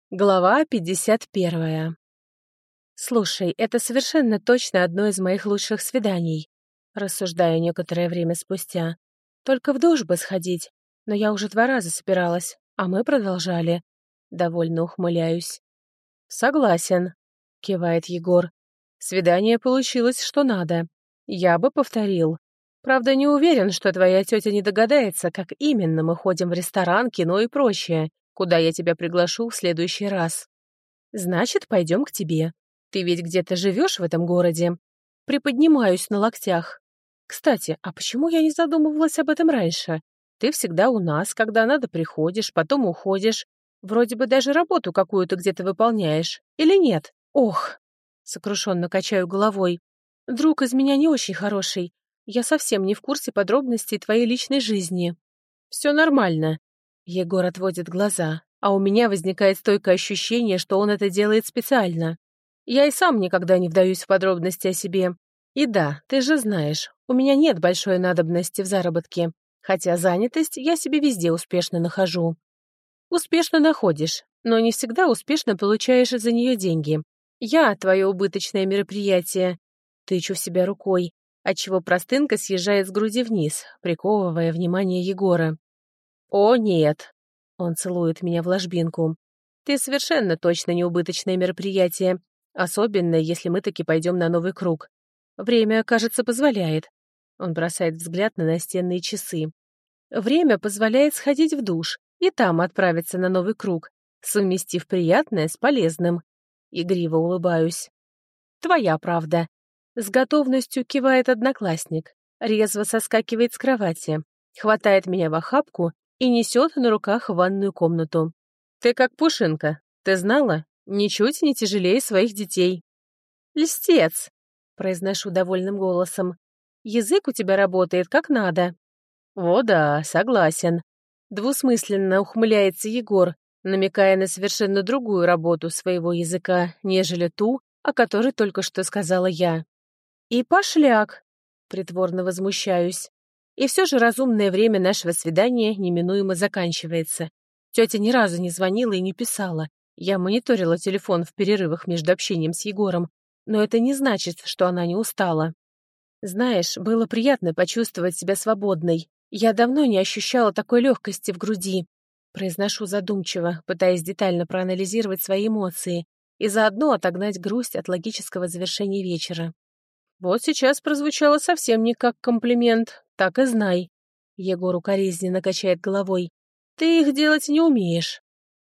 Глава 51. «Слушай, это совершенно точно одно из моих лучших свиданий», рассуждаю некоторое время спустя. «Только в душ бы сходить, но я уже 2 раза собиралась, а мы продолжали». Довольно ухмыляюсь. «Согласен», — кивает Егор. «Свидание получилось что надо. Я бы повторил. Правда, не уверен, что твоя тетя не догадается, как именно мы ходим в ресторан, кино и прочее, куда я тебя приглашу в следующий раз. Значит, пойдем к тебе. Ты ведь где-то живешь в этом городе. Приподнимаюсь на локтях. Кстати, а почему я не задумывалась об этом раньше? Ты всегда у нас, когда надо приходишь, потом уходишь. Вроде бы даже работу какую-то где-то выполняешь. Или нет? Ох, сокрушенно качаю головой. Друг из меня не очень хороший. Я совсем не в курсе подробностей твоей личной жизни. Все нормально. Егор отводит глаза, а у меня возникает стойкое ощущение, что он это делает специально. Я и сам никогда не вдаюсь в подробности о себе. И да, ты же знаешь, у меня нет большой надобности в заработке, хотя занятость я себе везде успешно нахожу. Успешно находишь, но не всегда успешно получаешь за нее деньги. Я — твое убыточное мероприятие. Тычу в себя рукой, отчего простынка съезжает с груди вниз, приковывая внимание Егора. «О, нет!» — он целует меня в ложбинку. «Ты совершенно точно не убыточное мероприятие, особенно если мы таки пойдем на новый круг. Время, кажется, позволяет». Он бросает взгляд на настенные часы. «Время позволяет сходить в душ и там отправиться на новый круг, совместив приятное с полезным». Игриво улыбаюсь. «Твоя правда». С готовностью кивает одноклассник, резво соскакивает с кровати, хватает меня в охапку и несет на руках в ванную комнату. «Ты как пушинка, ты знала? Ничуть не тяжелее своих детей». «Льстец!» — произношу довольным голосом. «Язык у тебя работает как надо». «О да, согласен». Двусмысленно ухмыляется Егор, намекая на совершенно другую работу своего языка, нежели ту, о которой только что сказала я. «И пошляк!» — притворно возмущаюсь. И все же разумное время нашего свидания неминуемо заканчивается. Тетя ни разу не звонила и не писала. Я мониторила телефон в перерывах между общением с Егором, но это не значит, что она не устала. Знаешь, было приятно почувствовать себя свободной. Я давно не ощущала такой легкости в груди. Произношу задумчиво, пытаясь детально проанализировать свои эмоции и заодно отогнать грусть от логического завершения вечера. Вот сейчас прозвучало совсем не как комплимент, так и знай. Егор укоризненно качает головой. Ты их делать не умеешь.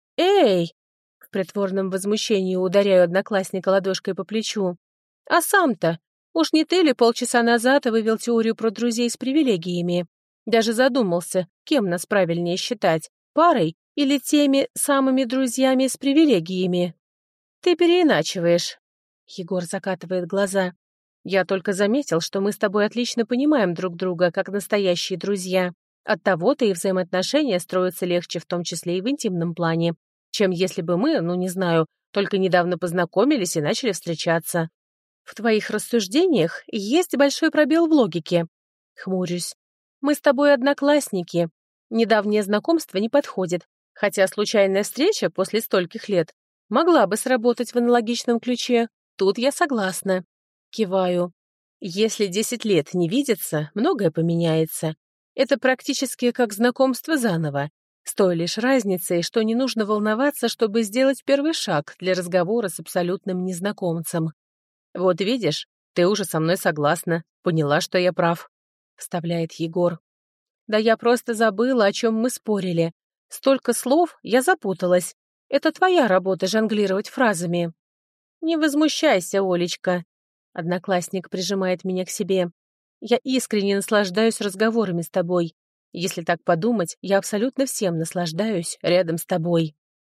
Эй! В притворном возмущении ударяю одноклассника ладошкой по плечу. А сам-то? Уж не ты ли полчаса назад вывел теорию про друзей с привилегиями? Даже задумался, кем нас правильнее считать, парой или теми самыми друзьями с привилегиями? Ты переиначиваешь. Егор закатывает глаза. Я только заметил, что мы с тобой отлично понимаем друг друга, как настоящие друзья. Оттого-то и взаимоотношения строятся легче, в том числе и в интимном плане, чем если бы мы, ну не знаю, только недавно познакомились и начали встречаться. В твоих рассуждениях есть большой пробел в логике. Хмурюсь. Мы с тобой одноклассники. Недавнее знакомство не подходит, хотя случайная встреча после стольких лет могла бы сработать в аналогичном ключе. Тут я согласна. Киваю. Если 10 лет не видеться, многое поменяется. Это практически как знакомство заново, с той лишь разницей, что не нужно волноваться, чтобы сделать первый шаг для разговора с абсолютным незнакомцем. «Вот видишь, ты уже со мной согласна, поняла, что я прав», — вставляет Егор. «Да я просто забыла, о чем мы спорили. Столько слов, я запуталась. Это твоя работа жонглировать фразами». «Не возмущайся, Олечка», — одноклассник прижимает меня к себе. «Я искренне наслаждаюсь разговорами с тобой. Если так подумать, я абсолютно всем наслаждаюсь рядом с тобой».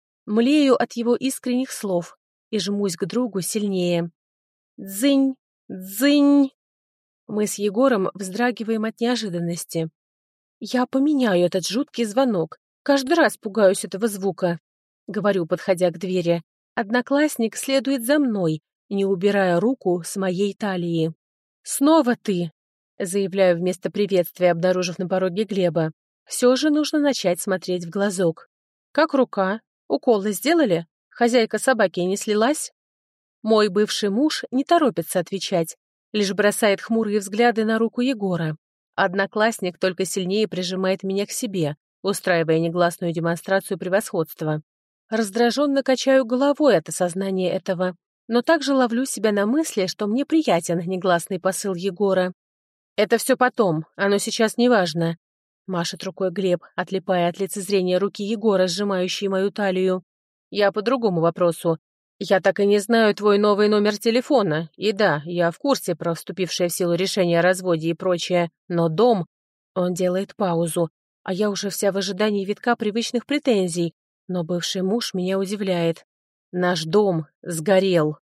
Млею от его искренних слов и жмусь к другу сильнее. «Дзынь! Дзынь!» Мы с Егором вздрагиваем от неожиданности. «Я поменяю этот жуткий звонок. Каждый раз пугаюсь этого звука», — говорю, подходя к двери. Одноклассник следует за мной, не убирая руку с моей талии. «Снова ты!» — заявляю вместо приветствия, обнаружив на пороге Глеба. «Все же нужно начать смотреть в глазок. Как рука? Уколы сделали? Хозяйка собаки не слилась? Мой бывший муж не торопится отвечать, лишь бросает хмурые взгляды на руку Егора. Одноклассник только сильнее прижимает меня к себе, устраивая негласную демонстрацию превосходства. Раздраженно качаю головой от осознания этого, но также ловлю себя на мысли, что мне приятен негласный посыл Егора. «Это все потом, оно сейчас не важно», — машет рукой Глеб, отлипая от лицезрения руки Егора, сжимающей мою талию. «Я по другому вопросу. Я так и не знаю твой новый номер телефона, и да, я в курсе про вступившее в силу решение о разводе и прочее, но дом...» Он делает паузу, а я уже вся в ожидании витка привычных претензий, но бывший муж меня удивляет. «Наш дом сгорел».